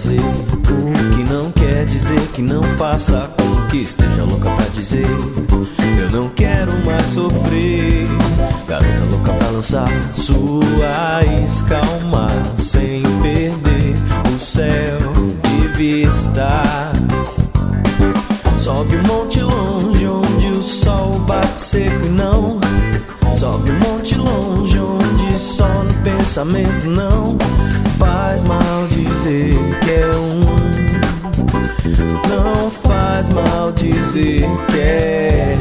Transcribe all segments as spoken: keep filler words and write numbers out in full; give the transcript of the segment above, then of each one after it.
fazer, o que não quer dizer que não faça com que esteja louca pra dizer. Eu não quero mais sofrer, garota louca pra lançar sua isca ao mar, sem perder o céu de vista. Sobe um monte longe onde o sol bate seco e não. Sobe um monte longe onde só no pensamento não faz mal dizer que é um. Não faz mal dizer que é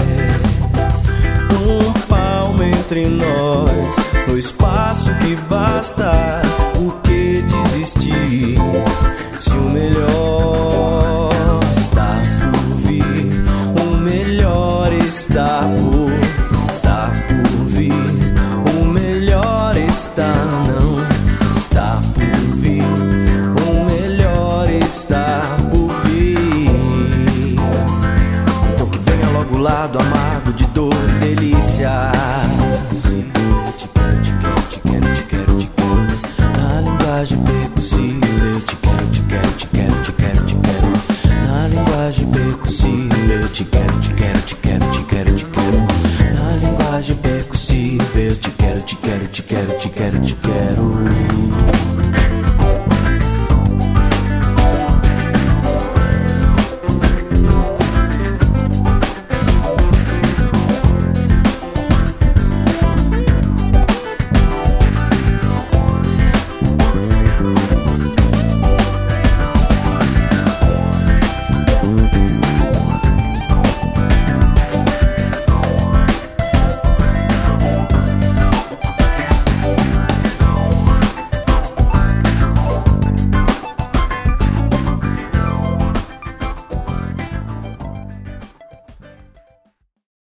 um palmo entre nós, no espaço que basta. Por que desistir se o melhor está por vir? O melhor está por, está por vir. O melhor está, não está por vir. O melhor está por vir. Então que venha logo o lado amargo de dor e delícia. Te quero, te quero, te quero, te quero, te quero. Na linguagem percussiva, eu te quero, te quero, te quero, te quero, te quero. Na linguagem percussiva, eu te quero, te quero, te quero, te quero, te quero. Na linguagem percussiva, eu te quero, te quero, te quero, te quero, te quero.